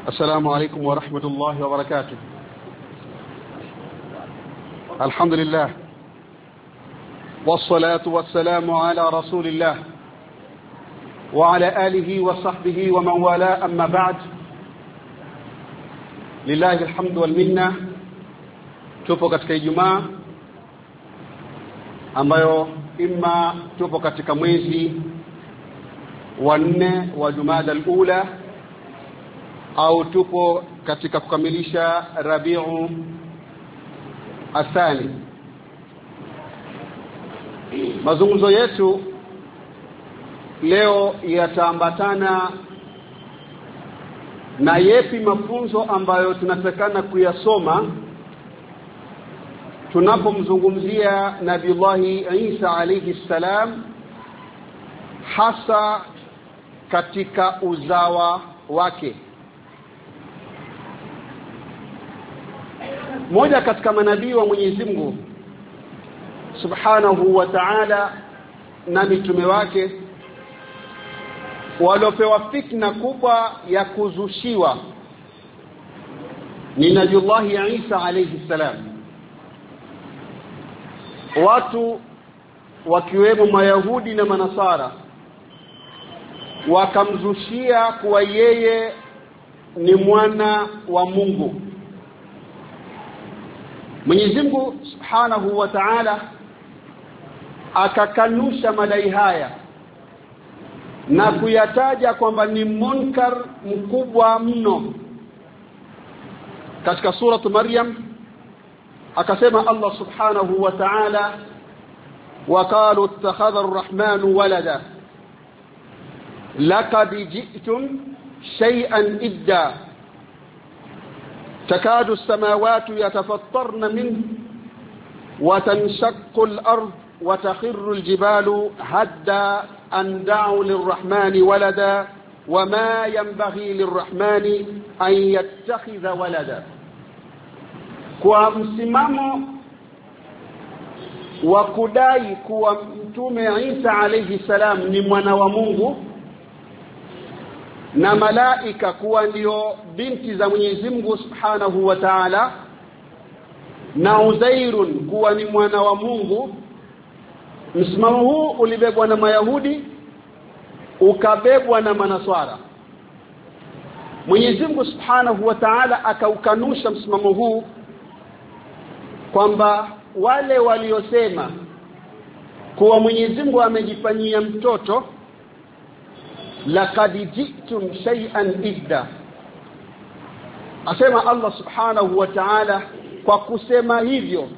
السلام عليكم ورحمة الله وبركاته. الحمد لله والصلاة والسلام على رسول الله وعلى آله وصحبه ومن والاه، أما بعد. لله الحمد والمنة. Tupo katika Ijumaa ambayo imma tupo katika mwezi wa 4 wa Jumada al-Ula au tupo katika kukamilisha Rabiu Athani. Mazungumzo yetu leo yataambatana na yepi mafunzo ambayo tunatakana kuyasoma tunapomzungumzia Nabiullahi Isa alayhi salam, hasa katika uzawa wake. Moja katika manabii wa Mwenyezi Mungu Subhanahu wa Ta'ala na mitume wake waliopewa fitna kubwa ya kuzushiwa ni Nabiullahi Isa alayhi salam. Watu wakiwemo Mayahudi na Manasara wakamzushia kuwa yeye ni mwana wa Mungu. Mwenyezi Mungu Subhanahu wa Ta'ala akakanusha madai haya na kuyataja kwamba ni munkar mkubwa mno. Katika sura Maryam akasema Allah Subhanahu wa Ta'ala, وقالوا اتخذ الرحمن ولدا لقد جئتم شيئا إدا تكاد السماوات يتفطرن منه وتنشق الأرض وتخر الجبال هدا أن دعوا للرحمن ولدا وما ينبغي للرحمن أن يتخذ ولدا. Kwa msimamo wa kudai kuwa mtume Isa alayhi salam ni mwana wa Mungu na malaika kuwa ndio binti za Mwenyezi Mungu Subhanahu wa Ta'ala na Uzairun kuwa ni mwana wa Mungu, msimamo huu ulibebwa na Mayahudi ukabebwa na Manaswara. Mwenyezi Mungu Subhanahu wa Ta'ala akaukanusha msimamo huu kwamba wale waliosema kuwa Mwenyezi Mungu amejifanyia mtoto, laqad ji'tum shay'an idda, asema Allah Subhanahu wa Ta'ala, kwa kusema hivyo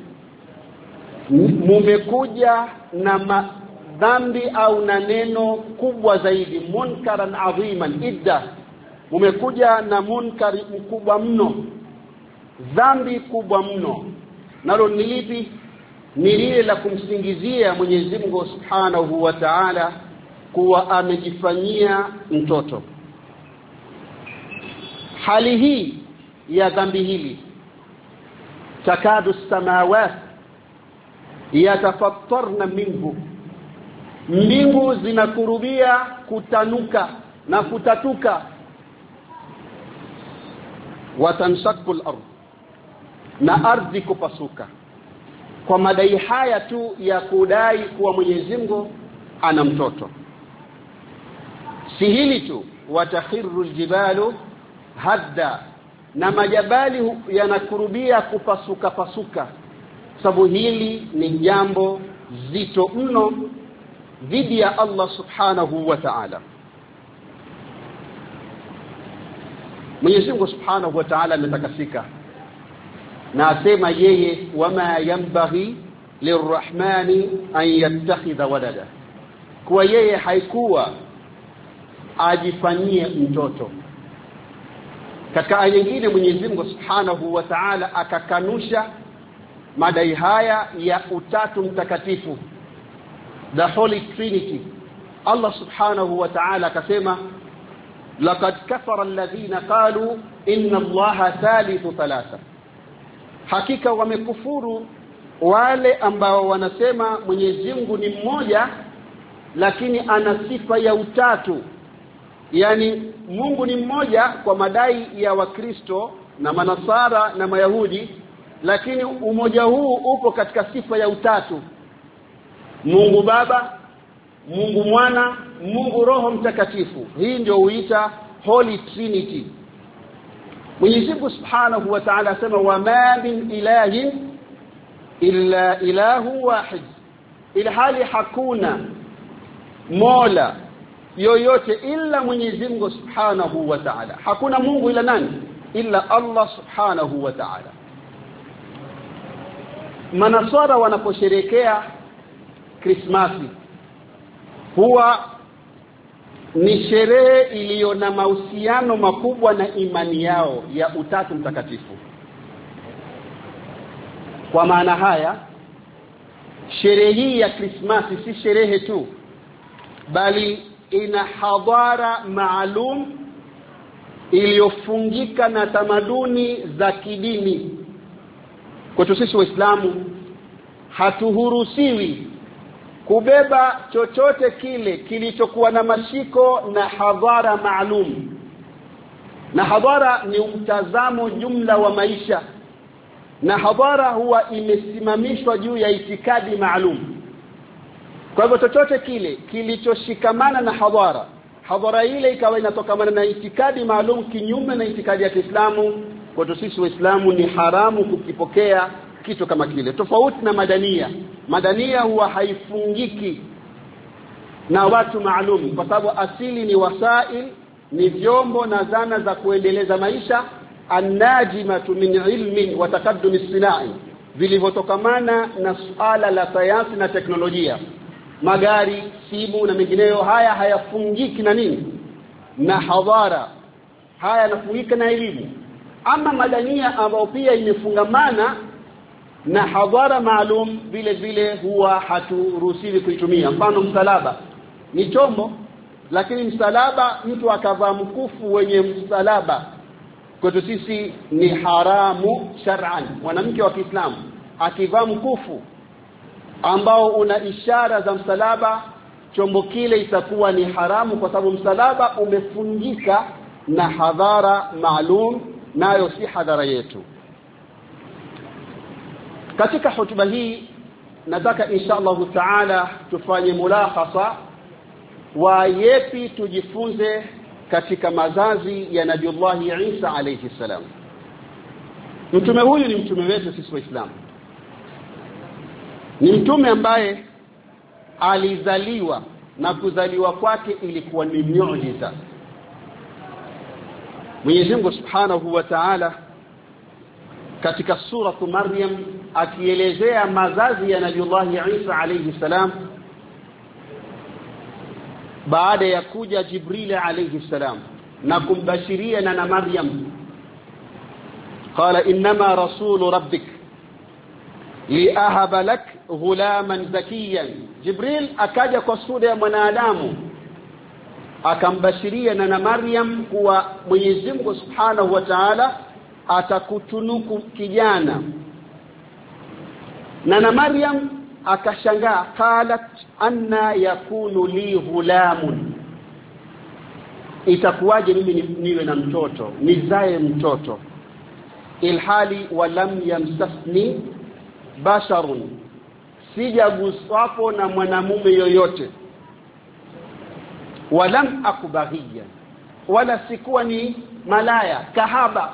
mumekuja na madhambi au na neno kubwa zaidi, munkaran adhiman. Idda, mumekuja na munkari mkubwa mno, dhambi kubwa mno. Nalo ni lipi? Ni lile la kumsingizia Mwenyezi Mungu Subhanahu wa Ta'ala kuwa amejifanyia mtoto. Hali hii ya dhambi hili, takadu samawat yatafattarna minhu, mbingu zinakurubia kutanuka na kutatuka, watanshaqqu al-ardh, na ardhi kupasuka, kwa madai haya tu ya kudai kuwa Mwenyezi Mungu ana mtoto. Si hili tu, watakhiru aljibalu hadda, na majabali yanakurubia kupasuka pasuka, sababu hili ni jambo zito mno dhidi ya Allah Subhanahu wa Ta'ala. Mwenyezi Mungu Subhanahu wa Ta'ala ametakasika na asema yeye, wama yanbaghi lirrahmani an yattakhidha walada, kwa yeye haikuwa ajifanyie mtoto. Katika aya nyingine Mwenyezi Mungu Subhanahu wa Ta'ala akakanusha madai haya ya utatu mtakatifu, the Holy Trinity. Allah Subhanahu wa Ta'ala akasema, laqad kafara alladhina qalu inna Allaha thalithu thalatha, hakika wamekufuru wale ambao wanasema Mwenyezi Mungu ni mmoja lakini ana sifa ya utatu. yani Mungu ni mmoja kwa madai ya Wakristo na Manasara na Mayahudi, lakini umoja huu upo katika sifa ya utatu: Mungu Baba, Mungu Mwana, Mungu Roho Mtakatifu. Hii ndio huita Holy Trinity. Mwenyezi Mungu Subhanahu wa Ta'ala asema wama min ilahin illa ilahu wahid, ila hali hakuna mola yoyote illa Mwenyezi Mungu Subhanahu wa Ta'ala. Hakuna Mungu ila nani? Illa Allah Subhanahu wa Ta'ala. Manasara wanaposherehekea Krismasi huwa ni sherehe iliyo na mahusiano makubwa na imani yao ya Utatu Mtakatifu. Kwa maana haya, sherehe hii ya Krismasi si sherehe tu, bali ina hadhara maalum iliyofungika na tamaduni za kidini. Kwetu sisi Waislamu hatuhuruhusiwi kubeba chochote kile kilichokuwa na mashiko na hadhara maalum. Na hadhara ni mtazamo jumla wa maisha, na hadhara huwa imesimamishwa juu ya itikadi maalum. Kwa hivyo chochote kile kilichoshikamana na hadhara ile ikawa inatokamana na itikadi maalum kinyume na itikadi ya Kiislamu, kwetu sisi Waislamu ni haramu kukipokea kitu kama kile. Tofauti na madania huwa haifungiki na watu maalum, kwa sababu asili ni wasail, ni vyombo na zana za kuendeleza maisha, annajimatu min ilmin wa taqaddum as-sina'i, vilivyotokamana na suala la sayansi na teknolojia. Magari, simu na mengineyo haya hayafungiki na nini? Na hadhara. Haya yanafungika na elimu. Ama madania ambayo pia imefungamana na hadhara maalum, vile vile huwa haturuhusiwi kuitumia. Mfano, msalaba ni chombo, lakini msalaba, mtu akavaa mkufu wenye msalaba, kwetu sisi ni haramu shar'an. Mwanamke wa Kiislamu akivaa mkufu ambao una ishara za msalaba, chombo kile itakuwa ni haramu, kwa sababu msalaba umefungika na hadhara maalum, nayo si hadhara yetu. Katika hotuba hii nataka inshallah taala tufanye mulakhasa wa yepi tujifunze katika mazazi ya Nabiullah Isa alayhi salam. Mtume huyu ni mtume wetu sisi Waislamu. Ni mtume ambaye alizaliwa na kuzaliwa kwake ilikuwa ni miujiza. Mwenyezi Mungu Subhanahu wa Ta'ala katika sura Maryam akielezea mazazi ya Nabiullah Isa alayhi salam, baada ya kuja Jibril alayhi salam na kumbashiria na Maryam, qala innama rasulu rabbik liahaba lak ghulaman zakiyan. Jibril akaja kwa sura ya mwanadamu akambashiria na Maryam kuwa Mwenyezi Mungu Subhanahu wa Ta'ala atakutunuku kijana. Na Maryam akashangaa, qalat anna yakunu li ghulamun, itakuwaje mimi niwe na mtoto, nizae mtoto, ilhali walam yamsasni basharun, sijaguswapo na mwanamume yoyote, walam akubaghiya, wala sikuwa ni malaya kahaba.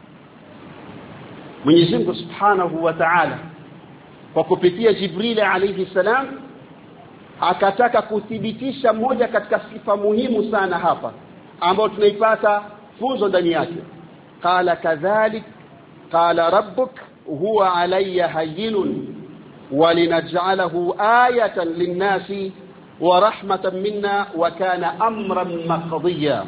Mwenyezi Mungu Subhanahu wa Ta'ala kwa kupitia Jibril alayhi salam akataka kuthibitisha moja katika sifa muhimu sana hapa ambayo tunaipata funzo ndani yake. Qala kadhalik qala rabbuk huwa alayya hayyinun walinaj'alahu ayatan lin-nasi wa rahmatan minna wa kana amran maqdiya.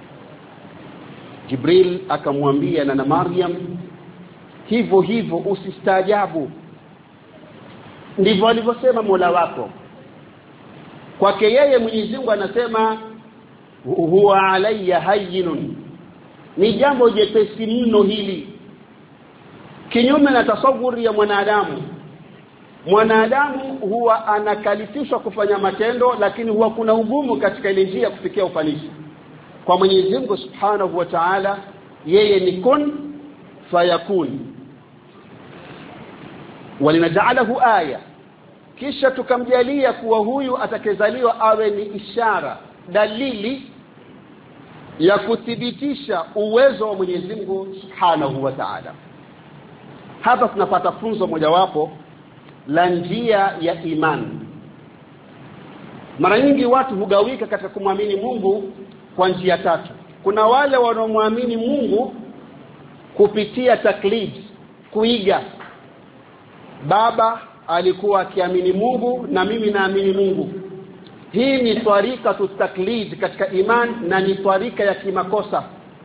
Jibril akamwambia na Maryam, hivyo hivyo usistaajabu, ndivyo alivyosema Mola wako. Kwake yeye Mwenyezi Mungu anasema huwa alayya hayyinun, ni jambo jepesi mno hili, kinyume na tasawuri ya mwanadamu. Mwanadamu huwa anakalifishwa kufanya matendo, lakini huwa kuna ugumu katika ile njia kufikia ufanisi. kwa Mwenyezi Mungu Subhanahu wa Ta'ala yeye ni kun fayakun. Walinaj'alahu aya, kisha tukamjalia kuwa huyu atakezaliwa awe ni ishara, dalili ya kuthibitisha uwezo wa Mwenyezi Mungu Subhanahu wa Ta'ala. Hapa tunapata funzo mojawapo la njia ya imani. Mara nyingi watu hugawika katika kumwamini Mungu kwa njia tatu. Kuna wale wanaomwamini Mungu kupitia taklid, kuiga. Baba alikuwa akiamini Mungu na mimi naamini Mungu. Hii ni twarika taklid katika iman na ni twarika ya kimakosa.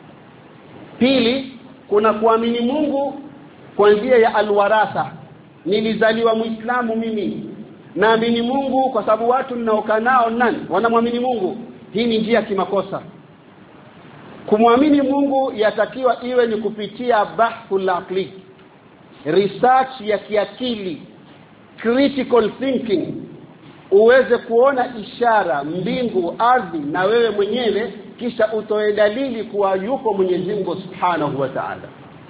Pili, kuna kuamini Mungu kwa njia ya alwaratha. Nilizaliwa Muislamu mimi, naamini Mungu kwa sababu watu ninaokaa nao nani wanamwamini Mungu. Hii ni njia ya kimakosa. Kumwamini Mungu yatakiwa iwe ni kupitia bahthul aqli, research ya kiakili, critical thinking, uweze kuona ishara, mbingu, ardhi na wewe mwenyewe, kisha utoe dalili kuwa yuko Mwenyezi Mungu Subhanahu wa Ta'ala.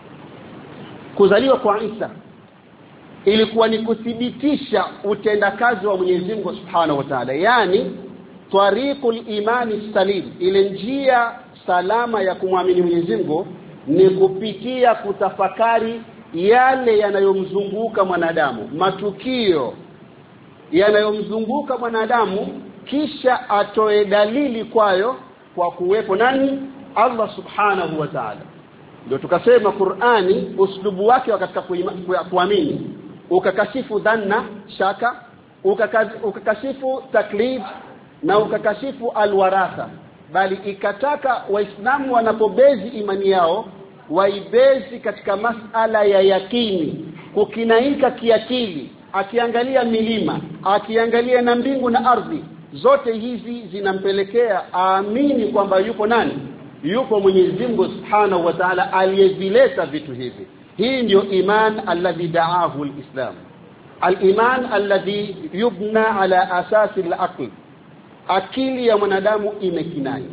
Kuzaliwa kwa Isa ilikuwa ni kuthibitisha utendakazi wa Mwenyezi Mungu Subhanahu wa Ta'ala, yani tariqul imani salim, ile njia salama ya kumwamini Mwenyezi Mungu ni kupitia kutafakari yale yanayomzunguka mwanadamu, matukio yanayomzunguka mwanadamu, kisha atoe dalili kwayo kwa kuwepo nani? Allah Subhanahu wa Ta'ala. Ndio tukasema Qur'ani uslubu wake katika kuamini ukakashifu dhanna, shaka, ukakashifu taklid na ukakashifu alwaratha, bali ikataka waislamu wanapobezi imani yao waibezi katika masala ya yakini, kukinaika kiakili, akiangalia milima, akiangalia na mbingu na ardhi, zote hizi zinampelekea aamini kwamba yupo nani? Yupo Mwenyezi Mungu Subhanahu wa Ta'ala aliyevileta vitu hivi. Hii ndio iman alladhi da'ahu al-Islam, al-iman alladhi yubna ala asasi al-aql. Akili ya mwanadamu imekinai.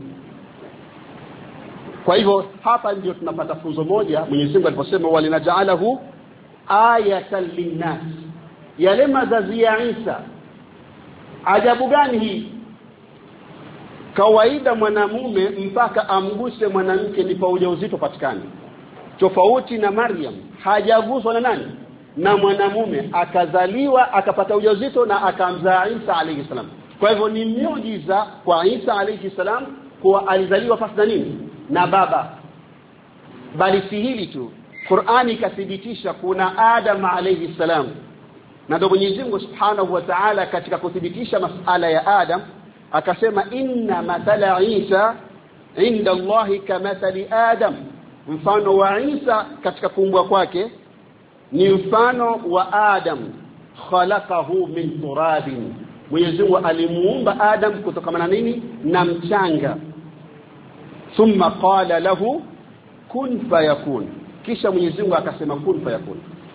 Kwa hivyo hapa ndio tunapata funzo moja. Mwenyezi Mungu aliposema walinaj'alahu ayatan linnas, yale mazazi ya Isa. Ajabu gani hii? Kawaida mwanamume mpaka amguse mwanamke ndipo ujauzito patikane. Tofauti na Maryam, hajaguswa na nani? Na mwanamume, akazaliwa akapata ujauzito na akamzaa Isa alayhi salam. Kwa hivyo ni miujiza kwa Isa alayhi salam kuwa alizaliwa pasi na nini? Na baba. Bali si hili tu, Qur'ani ikathibitisha kuna Adam alayhi salam. Na ndio Mwenyezi Mungu Subhanahu wa Ta'ala katika kuthibitisha masala ya Adam akasema inna mathala Isa inda Allahi kamathali Adam, mfano wa Isa katika kuumbwa kwake ni mfano wa Adam, khalaqahu min turabin. Mwenyezi Mungu alimuumba Adam kutokana na nini? Na mchanga. Thumma qala lahu kun fayakun, kisha Mwenyezi Mungu akasema kun fayakun.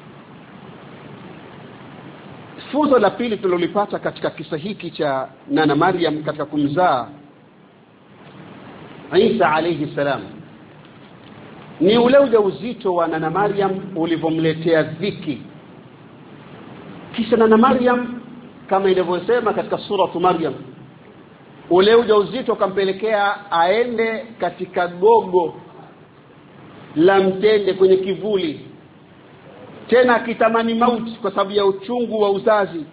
Funzo la pili tulilopata katika kisa hiki cha Nana Maryam katika kumzaa Isa alayhi salam ni ule ujauzito wa Nana Maryam ulivomletea dhiki. Kisha Nana Maryam kama ilivyosema katika sura Maryam, ule ujauzito kampelekea aende katika gogo la mtende kwenye kivuli, tena akitamani mauti kwa sababu ya uchungu wa uzazi.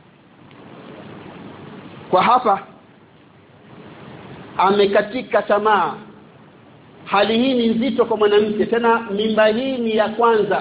Kwa hapa amekatika tamaa. Hali hii ni nzito kwa mwanamke, tena mimba hii ni ya kwanza.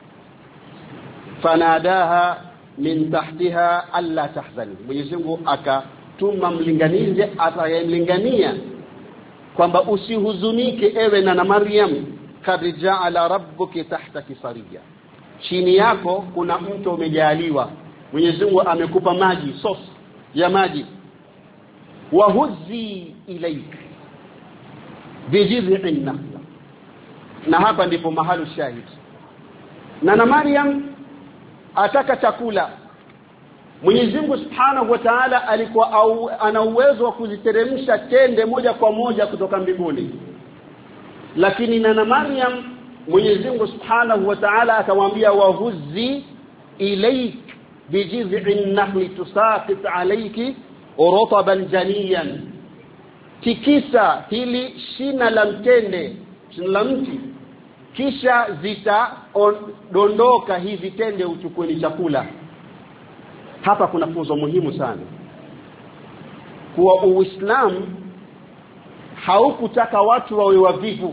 Fanadaha min tahtiha alla tahzani, Mwenyezi Mungu akatuma mlinganizi atayemlingania kwamba usihuzunike ewe Nana Maryam, kad ja'ala rabbuki tahtaki sariya, chini yako kuna mto umejaliwa. Mwenyezi Mungu amekupa maji, source ya maji. Wa huzzi ilayk bijiz'in nakhla, na hapa ndipo mahali shahidi. Nana Maryam ataka chakula, Mwenyezi Mungu Subhanahu wa Ta'ala alikuwa ana uwezo wa kuziteremsha tende moja kwa moja kutoka mbinguni, lakini na Maryam Mwenyezi Mungu Subhanahu wa Ta'ala akamwambia wahuzzi ilayk bijiz'in nakhli tusaqit alayki rutaban janiyan, tikisa hili shina la mtende, shina la mti, kisha zitadondoka hizi tende uchukue chakula. Hapa kuna funzo muhimu sana, kuwa Uislamu haukutaka watu wawe wavivu,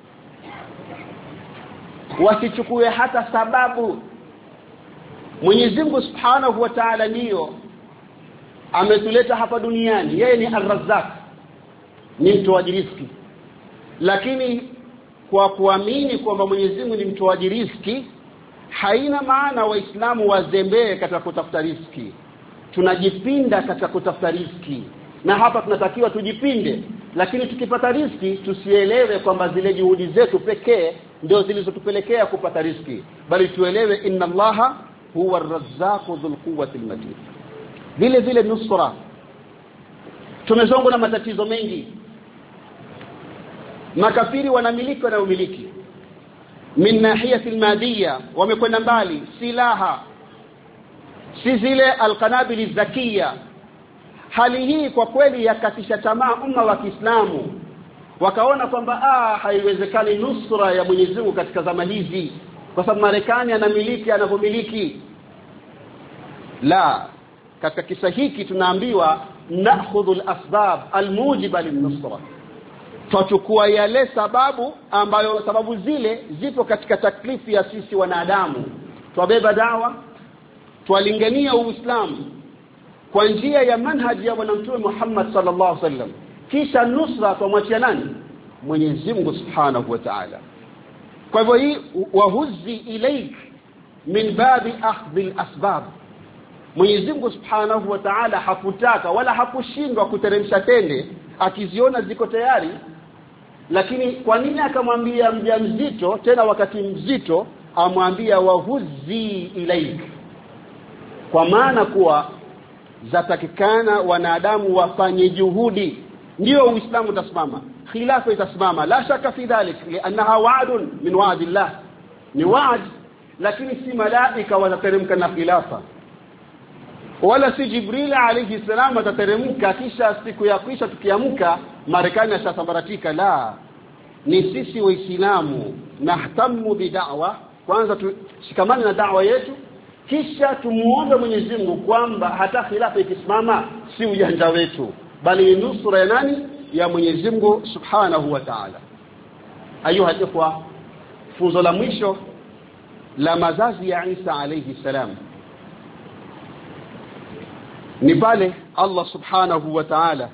wasichukue hata sababu. Mwenyezi Mungu Subhanahu wa Ta'ala ndio ametuleta hapa duniani, yeye ni Ar-Razzaq, ni mtoaji riziki. Lakini kwa kuamini kwamba Mwenyezi Mungu ni mtoaji riziki, haina maana Waislamu wazembee katika kutafuta riziki. Tunajipinda katika kutafuta riziki, na hapa tunatakiwa tujipinde, lakini tukipata riziki tusielewe kwamba zile juhudi zetu pekee ndio zilizotupelekea kupata riziki, bali tuelewe inna Allaha huwa ar-Razzaqu dhul quwwati al-matin. Vile vile nusra, tumezongwa na matatizo mengi. Makafiri wanamiliki na umiliki min nahiyati al-madiyya, wamekwenda mbali, silaha si zile al-qanabil zakiya. Hali hii kwa kweli yakatisha tamaa umma wa Kiislamu, wakaona kwamba haiwezekani nusra ya Mwenyezi Mungu katika zama hizi kwa sababu Marekani anamiliki anavyomiliki. La, katika kisa hiki tunaambiwa na'khudhu al-asbab al-mujiba lin-nusra, tuchukua yale sababu ambayo sababu zile zipo katika taklifi ya sisi wanadamu, twabeba dawa, twalingania Uislamu kwa njia ya manhaji ya Bwana Mtume Muhammad sallallahu alaihi wasallam, kisha nusra tumwachia nani? Mwenyezi Mungu Subhanahu wa Ta'ala. Kwa hivyo hii wahuzzi ilaik min babi akhdhi al-asbab. Mwenyezi Mungu Subhanahu wa Ta'ala hakutaka wala hakushindwa kuteremsha tende akiziona ziko tayari, lakini kwa nini akamwambia mjamzito, tena wakati mzito amwambia wahuzzi ilaik? Kwa maana kuwa zatakikana wanadamu wafanye juhudi ndio Uislamu utasimama, khilafa itasimama, la shaka fi dhalik, lianaha wa'dun min wa'dillah, ni wa'd, lakini si malaika watateremka na khilafa, wala si Jibril alayhi salam atateremka kisha siku ya kwisha tukiamka Marekani ashasambaratika. La, ni sisi Waislamu nahtamu bid'awa, kwanza tushikamane na da'wa yetu, kisha tumuombe Mwenyezi Mungu kwamba hata khilafa ikisimama si ujanja wetu, bali nusura ya nani? Ya Mwenyezi Mungu Subhanahu wa Ta'ala. Ayuha ikhwa, funzo la mwisho la mazazi ya Isa alayhi salam ni pale Allah Subhanahu wa Ta'ala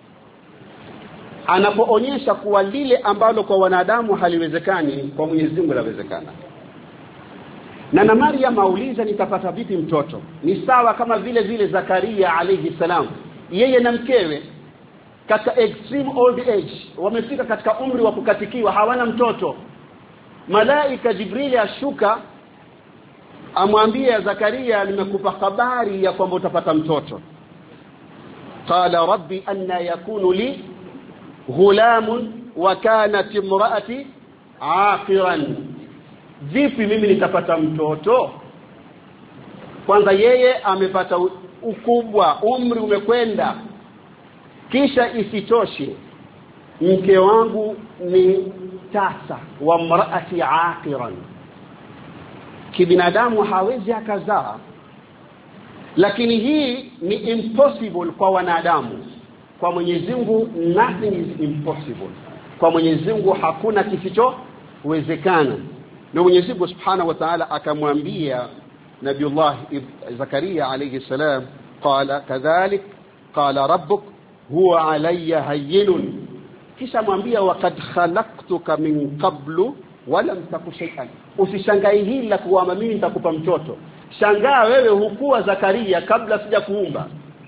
anapoonyesha kuwa lile ambalo kwa wanadamu haliwezekani kwa Mwenyezi Mungu lawezekana. Na Maryam auliza nitapata vipi mtoto? Ni sawa kama vile Zakaria alayhi salam, yeye na mkewe katika extreme old age, wamefika katika umri wa kukatikiwa, hawana mtoto. Malaika Jibril ashuka amwambia Zakaria, nimekupa habari ya kwamba utapata mtoto. Qala rabbi anna yakunu li ghulamun wa kanat imraati aqiran, vipi mimi nitapata mtoto? Kwanza yeye amepata ukubwa, umri umekwenda, kisha isitoshe mke wangu ni tasa wa mraati aqiran, kibinadamu hawezi akazaa. Lakini hii ni impossible kwa wanadamu, kwa Mwenyezi Mungu nothing is impossible. Kwa Mwenyezi Mungu hakuna kisichowezekana. Na Mwenyezi Mungu Subhanahu wa Ta'ala akamwambia Nabiullah Zakaria alayhi salam, qala kadhalik qala rabbuk huwa alayya hayyinun, kisha mwambia waqad khalaqtuka min qablu wa lam taku shay'an. Usishangae hili la kuwa mimi nitakupa mtoto, shangaa wewe hukuwa Zakaria kabla sija kuumba.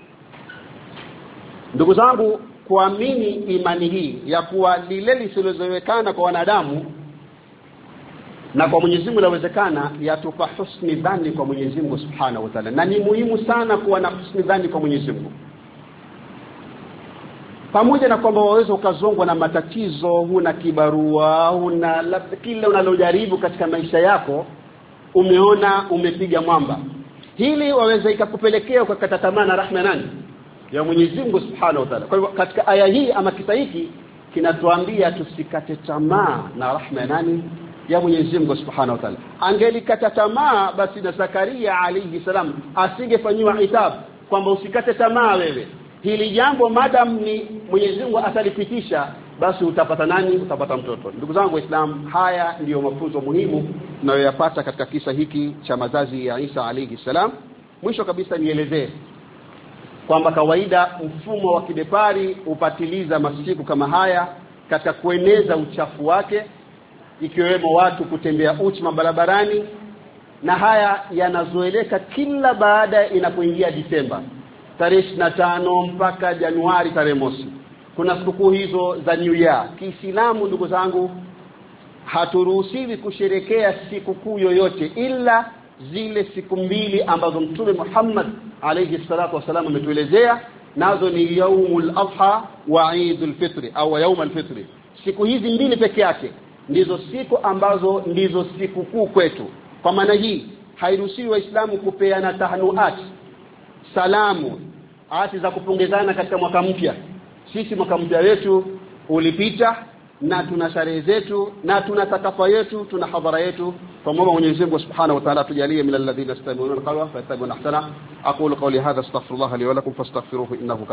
Ndugu zangu, kuamini imani hii ya kuwa lile lisilowezekana kwa wanadamu na kwa Mwenyezi Mungu inawezekana yatupa husni dhani kwa Mwenyezi Mungu Subhanahu wa Ta'ala, na ni muhimu sana kuwa na husni dhani kwa Mwenyezi Mungu. Pamoja na kwamba waweza ukazongwa na matatizo, huna kibarua, huna kila unalojaribu katika maisha yako umeona umepiga mwamba, hili waweza ikakupelekea ukakata tamaa na rahma nani? Ya Mwenyezi Mungu Subhanahu wa Ta'ala. Kwa hivyo katika aya hii ama kisa hiki kinatuambia tusikate tamaa na rahma nani? Ya Mwenyezi Mungu Subhanahu wa Ta'ala. Angelikata tamaa basi na Zakaria alayhi salam asingefanywa hitab kwamba usikate tamaa wewe. Hili jambo madam ni Mwenyezi Mungu atalipitisha, basi utapata nani? Utapata mtoto. Ndugu zangu Waislamu, haya ndiyo mafunzo muhimu tunayoyapata katika kisa hiki cha mazazi ya Isa alayhi salam. Mwisho kabisa nielezee kwamba kawaida mfumo wa kibepari upatiliza masiku kama haya katika kueneza uchafu wake, ikiwemo watu kutembea uchi mabarabarani, na haya yanazoeleka kila baada inapoingia Disemba tarehe 25 mpaka Januari tarehe mosi. Kuna sikukuu hizo za New Year. Kiislamu ndugu zangu, haturuhusiwi kusherekea sikukuu yoyote ila zile siku mbili ambazo Mtume Muhammad alayhi salatu wasallam ametuelezea, nazo ni yaumul adha wa eidul fitri au yaumul fitri. Siku hizi mbili peke yake ndizo siku ambazo ndizo sikukuu kwetu. Kwa maana hii hairuhusiwi Waislamu kupeana tahnuat, salamu, hati za kupongezana katika mwaka mpya. Sisi mwaka mpya wetu ulipita na tuna sherehe zetu na tuna takafa yetu, tuna hadhara yetu. فمولا Mwenyezi Mungu Subhanahu wa Ta'ala tujalie min alladhina yastami'una alqawla fayattabi'una ahsana. aqulu qawli hadha astaghfirullah li wa lakum fastaghfiruhu innahu